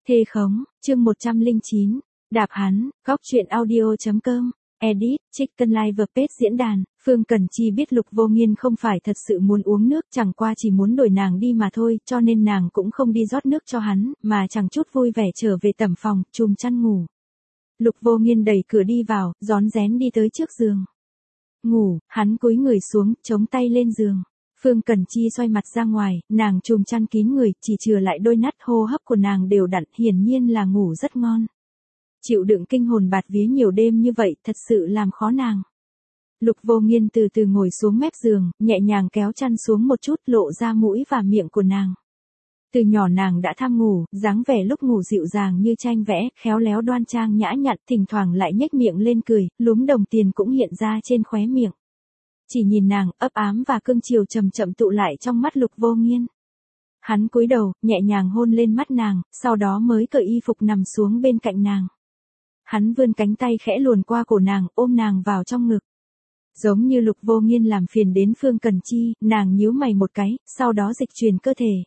Thê khống, chương 109, đạp hắn, góc truyện audio.com, edit, Chicken Live page diễn đàn, Phương Cẩn Chi biết Lục Vô Nghiên không phải thật sự muốn uống nước, chẳng qua chỉ muốn đổi nàng đi mà thôi, cho nên nàng cũng không đi rót nước cho hắn, mà chẳng chút vui vẻ trở về tẩm phòng, chùm chăn ngủ. Lục Vô Nghiên đẩy cửa đi vào, rón rén đi tới trước giường. Ngủ, hắn cúi người xuống, chống tay lên giường. Phương Cẩn Chi xoay mặt ra ngoài, nàng chùm chăn kín người, chỉ chừa lại đôi nát, hô hấp của nàng đều đặn, hiển nhiên là ngủ rất ngon. Chịu đựng kinh hồn bạt vía nhiều đêm như vậy, thật sự làm khó nàng. Lục Vô Nghiên từ từ ngồi xuống mép giường, nhẹ nhàng kéo chăn xuống một chút, lộ ra mũi và miệng của nàng. Từ nhỏ nàng đã tham ngủ, dáng vẻ lúc ngủ dịu dàng như tranh vẽ, khéo léo đoan trang nhã nhặn, thỉnh thoảng lại nhếch miệng lên cười, lúm đồng tiền cũng hiện ra trên khóe miệng. Chỉ nhìn nàng, ấp ám và cương chiều chậm chậm tụ lại trong mắt Lục Vô Nghiên. Hắn cúi đầu, nhẹ nhàng hôn lên mắt nàng, sau đó mới cởi y phục nằm xuống bên cạnh nàng. Hắn vươn cánh tay khẽ luồn qua cổ nàng, ôm nàng vào trong ngực. Giống như Lục Vô Nghiên làm phiền đến Phương Cẩn Chi, nàng nhíu mày một cái, sau đó dịch chuyển cơ thể.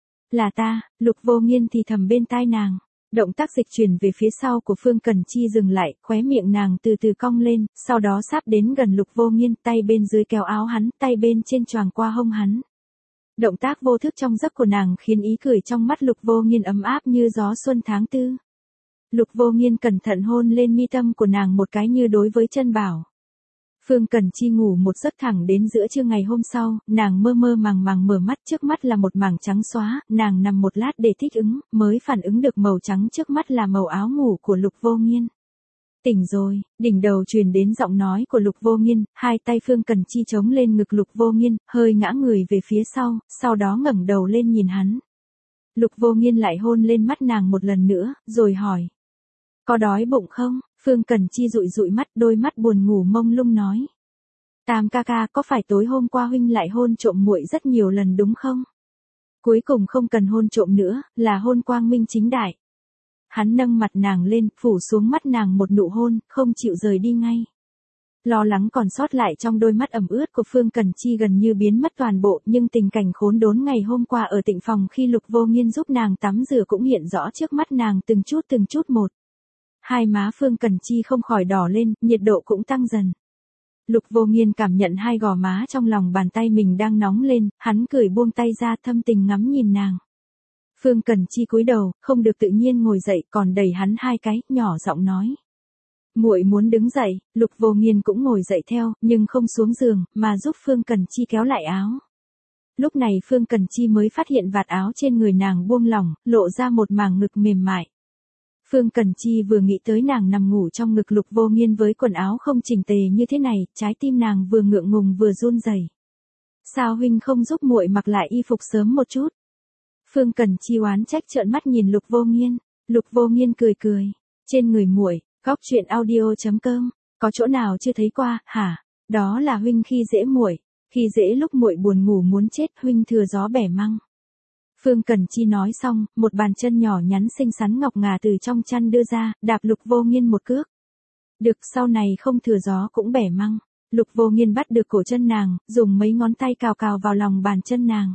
Là ta, Lục Vô Nghiên thì thầm bên tai nàng. Động tác dịch chuyển về phía sau của Phương Cẩn Chi dừng lại, khóe miệng nàng từ từ cong lên, sau đó sắp đến gần Lục Vô Nghiên, tay bên dưới kéo áo hắn, tay bên trên choàng qua hông hắn. Động tác vô thức trong giấc của nàng khiến ý cười trong mắt Lục Vô Nghiên ấm áp như gió xuân tháng 4. Lục Vô Nghiên cẩn thận hôn lên mi tâm của nàng một cái như đối với chân bảo. Phương Cẩn Chi ngủ một giấc thẳng đến giữa trưa ngày hôm sau, nàng mơ mơ màng màng mở mắt, trước mắt là một mảng trắng xóa, nàng nằm một lát để thích ứng, mới phản ứng được màu trắng trước mắt là màu áo ngủ của Lục Vô Nghiên. Tỉnh rồi, đỉnh đầu truyền đến giọng nói của Lục Vô Nghiên, hai tay Phương Cẩn Chi chống lên ngực Lục Vô Nghiên, hơi ngã người về phía sau đó ngẩng đầu lên nhìn hắn. Lục Vô Nghiên lại hôn lên mắt nàng một lần nữa, rồi hỏi. Có đói bụng không? Phương Cẩn Chi dụi dụi mắt, đôi mắt buồn ngủ mông lung nói. Tam ca ca, có phải tối hôm qua huynh lại hôn trộm muội rất nhiều lần đúng không? Cuối cùng không cần hôn trộm nữa, là hôn quang minh chính đại. Hắn nâng mặt nàng lên, phủ xuống mắt nàng một nụ hôn, không chịu rời đi ngay. Lo lắng còn sót lại trong đôi mắt ẩm ướt của Phương Cẩn Chi gần như biến mất toàn bộ, nhưng tình cảnh khốn đốn ngày hôm qua ở tịnh phòng khi Lục Vô Nghiên giúp nàng tắm rửa cũng hiện rõ trước mắt nàng từng chút một. Hai má Phương Cẩn Chi không khỏi đỏ lên, nhiệt độ cũng tăng dần. Lục Vô Nghiên cảm nhận hai gò má trong lòng bàn tay mình đang nóng lên, hắn cười buông tay ra, thâm tình ngắm nhìn nàng. Phương Cẩn Chi cúi đầu, không được tự nhiên ngồi dậy, còn đẩy hắn hai cái, nhỏ giọng nói. Muội muốn đứng dậy, Lục Vô Nghiên cũng ngồi dậy theo, nhưng không xuống giường, mà giúp Phương Cẩn Chi kéo lại áo. Lúc này Phương Cẩn Chi mới phát hiện vạt áo trên người nàng buông lỏng, lộ ra một màng ngực mềm mại. Phương Cẩn Chi vừa nghĩ tới nàng nằm ngủ trong ngực Lục Vô Nghiên với quần áo không chỉnh tề như thế này, trái tim nàng vừa ngượng ngùng vừa run rẩy. Sao huynh không giúp muội mặc lại y phục sớm một chút? Phương Cẩn Chi oán trách trợn mắt nhìn Lục Vô Nghiên. Lục Vô Nghiên cười cười. Trên người muội, góc truyện audio.com, có chỗ nào chưa thấy qua, hả? Đó là huynh khi dễ muội, khi dễ lúc muội buồn ngủ muốn chết, huynh thừa gió bẻ măng. Phương Cẩn Chi nói xong, một bàn chân nhỏ nhắn xinh xắn ngọc ngà từ trong chăn đưa ra, đạp Lục Vô Nghiên một cước. Được, sau này không thừa gió cũng bẻ măng. Lục Vô Nghiên bắt được cổ chân nàng, dùng mấy ngón tay cào cào vào lòng bàn chân nàng.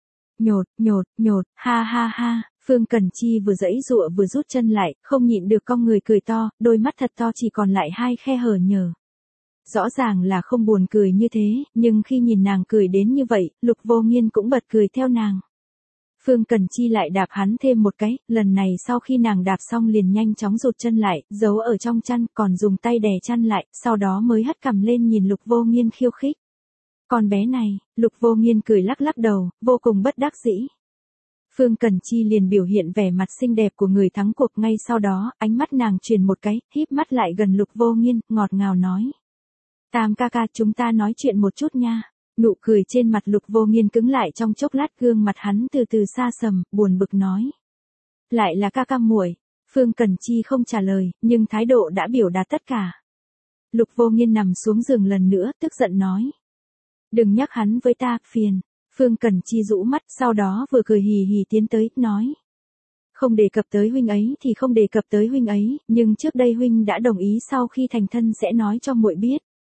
Nhột, ha ha ha, Phương Cẩn Chi vừa giãy giụa vừa rút chân lại, không nhịn được cong người cười to, đôi mắt thật to chỉ còn lại hai khe hở nhờ. Rõ ràng là không buồn cười như thế, nhưng khi nhìn nàng cười đến như vậy, Lục Vô Nghiên cũng bật cười theo nàng. Phương Cẩn Chi lại đạp hắn thêm một cái, lần này sau khi nàng đạp xong liền nhanh chóng rụt chân lại, giấu ở trong chăn, còn dùng tay đè chăn lại, sau đó mới hất cằm lên nhìn Lục Vô Nghiên khiêu khích. Con bé này, Lục Vô Nghiên cười lắc lắc đầu, vô cùng bất đắc dĩ. Phương Cẩn Chi liền biểu hiện vẻ mặt xinh đẹp của người thắng cuộc, ngay sau đó, ánh mắt nàng chuyển một cái, híp mắt lại gần Lục Vô Nghiên, ngọt ngào nói. Tam ca ca, chúng ta nói chuyện một chút nha. Nụ cười trên mặt Lục Vô Nghiên cứng lại trong chốc lát, gương mặt hắn từ từ xa sầm, buồn bực nói. Lại là ca ca muội. Phương Cẩn Chi không trả lời, nhưng thái độ đã biểu đạt tất cả. Lục Vô Nghiên nằm xuống giường lần nữa, tức giận nói. Đừng nhắc hắn với ta, phiền. Phương Cẩn Chi rũ mắt, sau đó vừa cười hì hì tiến tới, nói. Không đề cập tới huynh ấy thì không đề cập tới huynh ấy, nhưng trước đây huynh đã đồng ý sau khi thành thân sẽ nói cho muội biết.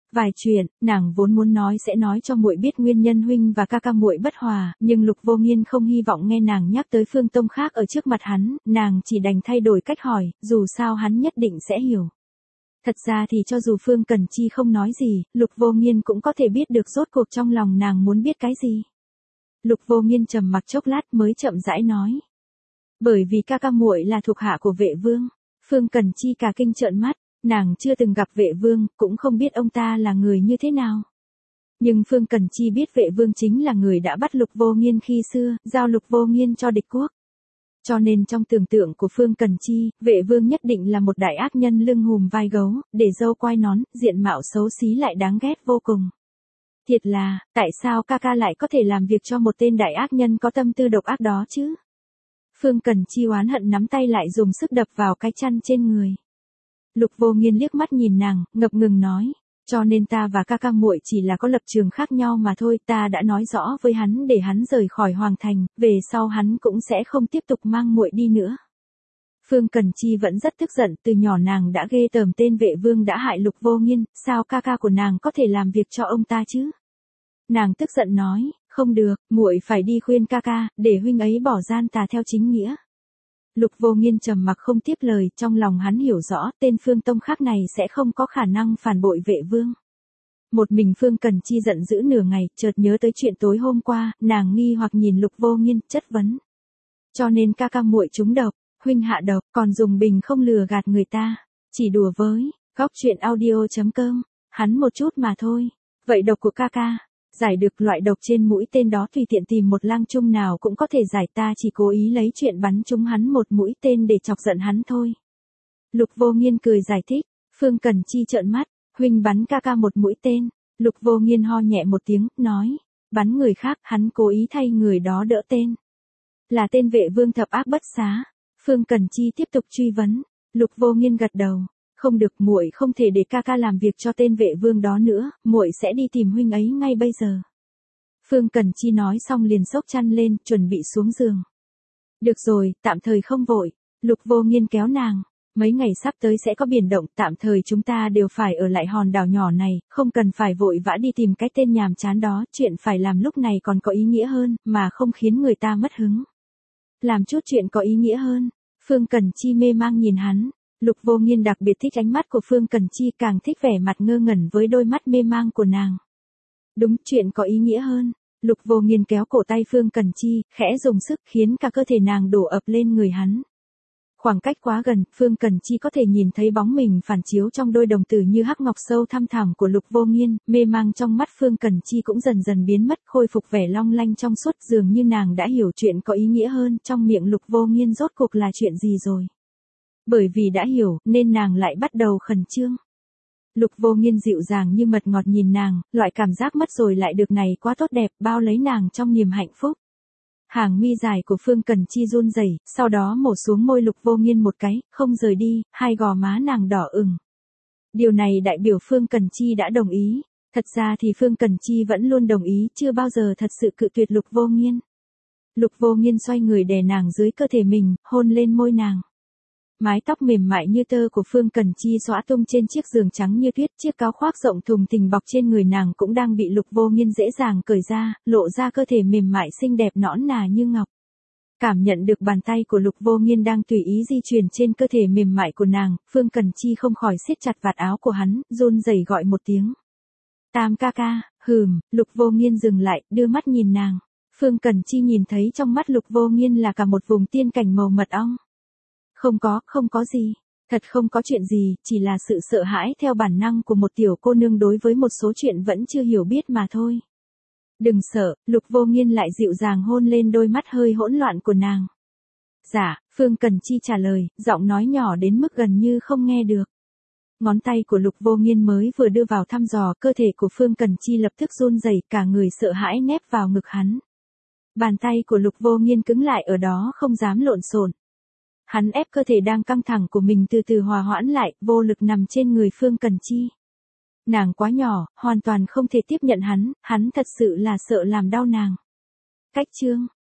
Vài chuyện, nàng vốn muốn nói sẽ nói cho muội biết nguyên nhân huynh và ca ca muội bất hòa, nhưng Lục Vô Nghiên không hy vọng nghe nàng nhắc tới Phương Tông khác ở trước mặt hắn, nàng chỉ đành thay đổi cách hỏi, dù sao hắn nhất định sẽ hiểu. Thật ra thì cho dù Phương Cẩn Chi không nói gì, Lục Vô Nghiên cũng có thể biết được rốt cuộc trong lòng nàng muốn biết cái gì. Lục Vô Nghiên trầm mặc chốc lát mới chậm rãi nói. Bởi vì ca ca muội là thuộc hạ của Vệ Vương. Phương Cẩn Chi cả kinh trợn mắt, nàng chưa từng gặp Vệ Vương, cũng không biết ông ta là người như thế nào. Nhưng Phương Cẩn Chi biết Vệ Vương chính là người đã bắt Lục Vô Nghiên khi xưa, giao Lục Vô Nghiên cho địch quốc. Cho nên trong tưởng tượng của Phương Cẩn Chi, Vệ Vương nhất định là một đại ác nhân lưng hùm vai gấu, để râu quai nón, diện mạo xấu xí lại đáng ghét vô cùng. Thiệt là, tại sao ca ca lại có thể làm việc cho một tên đại ác nhân có tâm tư độc ác đó chứ? Phương Cẩn Chi oán hận nắm tay lại dùng sức đập vào cái chăn trên người. Lục Vô Nghiên liếc mắt nhìn nàng, ngập ngừng nói, cho nên ta và ca ca muội chỉ là có lập trường khác nhau mà thôi, ta đã nói rõ với hắn để hắn rời khỏi hoàng thành, về sau hắn cũng sẽ không tiếp tục mang muội đi nữa. Phương Cẩn Chi vẫn rất tức giận, từ nhỏ nàng đã ghê tởm tên Vệ Vương đã hại Lục Vô Nghiên, sao ca ca của nàng có thể làm việc cho ông ta chứ? Nàng tức giận nói, không được, muội phải đi khuyên ca ca, để huynh ấy bỏ gian tà theo chính nghĩa. Lục Vô Nghiên trầm mặc không tiếp lời, trong lòng hắn hiểu rõ, tên Phương Tông khác này sẽ không có khả năng phản bội Vệ Vương. Một mình Phương Cẩn Chi giận dữ nửa ngày, chợt nhớ tới chuyện tối hôm qua, nàng nghi hoặc nhìn Lục Vô Nghiên, chất vấn. Cho nên ca ca muội trúng độc, huynh hạ độc, còn dùng bình không lừa gạt người ta, chỉ đùa với, góc truyện audio.com, hắn một chút mà thôi. Vậy độc của ca ca, giải được loại độc trên mũi tên đó tùy tiện tìm một lang trung nào cũng có thể giải, ta chỉ cố ý lấy chuyện bắn trúng hắn một mũi tên để chọc giận hắn thôi. Lục Vô Nghiên cười giải thích, Phương Cẩn Chi trợn mắt, huynh bắn ca ca một mũi tên. Lục Vô Nghiên ho nhẹ một tiếng, nói, bắn người khác, hắn cố ý thay người đó đỡ tên. Là tên Vệ Vương thập ác bất xá. Phương Cẩn Chi tiếp tục truy vấn, Lục Vô Nghiên gật đầu, không được, muội không thể để ca ca làm việc cho tên Vệ Vương đó nữa, muội sẽ đi tìm huynh ấy ngay bây giờ. Phương Cẩn Chi nói xong liền xốc chăn lên, chuẩn bị xuống giường. Được rồi, tạm thời không vội. Lục Vô Nghiên kéo nàng, mấy ngày sắp tới sẽ có biển động, tạm thời chúng ta đều phải ở lại hòn đảo nhỏ này, không cần phải vội vã đi tìm cái tên nhàm chán đó, chuyện phải làm lúc này còn có ý nghĩa hơn, mà không khiến người ta mất hứng. Làm chút chuyện có ý nghĩa hơn. Phương Cẩn Chi mê mang nhìn hắn. Lục Vô Nghiên đặc biệt thích ánh mắt của Phương Cẩn Chi, càng thích vẻ mặt ngơ ngẩn với đôi mắt mê mang của nàng. Đúng, chuyện có ý nghĩa hơn. Lục Vô Nghiên kéo cổ tay Phương Cẩn Chi, khẽ dùng sức khiến cả cơ thể nàng đổ ập lên người hắn. Khoảng cách quá gần, Phương Cẩn Chi có thể nhìn thấy bóng mình phản chiếu trong đôi đồng tử như hắc ngọc sâu thăm thẳm của Lục Vô Nghiên, mê mang trong mắt Phương Cẩn Chi cũng dần dần biến mất, khôi phục vẻ long lanh trong suốt, dường như nàng đã hiểu chuyện có ý nghĩa hơn, trong miệng Lục Vô Nghiên rốt cuộc là chuyện gì rồi. Bởi vì đã hiểu, nên nàng lại bắt đầu khẩn trương. Lục Vô Nghiên dịu dàng như mật ngọt nhìn nàng, loại cảm giác mất rồi lại được này quá tốt đẹp, bao lấy nàng trong niềm hạnh phúc. Hàng mi dài của Phương Cẩn Chi run rẩy, sau đó mổ xuống môi Lục Vô Nghiên một cái, không rời đi, hai gò má nàng đỏ ửng. Điều này đại biểu Phương Cẩn Chi đã đồng ý. Thật ra thì Phương Cẩn Chi vẫn luôn đồng ý, chưa bao giờ thật sự cự tuyệt Lục Vô Nghiên. Lục Vô Nghiên xoay người đè nàng dưới cơ thể mình, hôn lên môi nàng. Mái tóc mềm mại như tơ của Phương Cẩn Chi xõa tung trên chiếc giường trắng như tuyết, chiếc áo khoác rộng thùng thình bọc trên người nàng cũng đang bị Lục Vô Nghiên dễ dàng cởi ra, lộ ra cơ thể mềm mại xinh đẹp nõn nà như ngọc. Cảm nhận được bàn tay của Lục Vô Nghiên đang tùy ý di chuyển trên cơ thể mềm mại của nàng, Phương Cẩn Chi không khỏi siết chặt vạt áo của hắn, run rẩy gọi một tiếng. Tam ca ca, Lục Vô Nghiên dừng lại, đưa mắt nhìn nàng. Phương Cẩn Chi nhìn thấy trong mắt Lục Vô Nghiên là cả một vùng tiên cảnh màu mật ong. Không có gì. Thật không có chuyện gì, chỉ là sự sợ hãi theo bản năng của một tiểu cô nương đối với một số chuyện vẫn chưa hiểu biết mà thôi. Đừng sợ, Lục Vô Nghiên lại dịu dàng hôn lên đôi mắt hơi hỗn loạn của nàng. Dạ, Phương Cẩn Chi trả lời, giọng nói nhỏ đến mức gần như không nghe được. Ngón tay của Lục Vô Nghiên mới vừa đưa vào thăm dò, cơ thể của Phương Cẩn Chi lập tức run rẩy, cả người sợ hãi nép vào ngực hắn. Bàn tay của Lục Vô Nghiên cứng lại ở đó không dám lộn xộn. Hắn ép cơ thể đang căng thẳng của mình từ từ hòa hoãn lại, vô lực nằm trên người Phương Cẩn Chi. Nàng quá nhỏ, hoàn toàn không thể tiếp nhận hắn thật sự là sợ làm đau nàng. Cách chương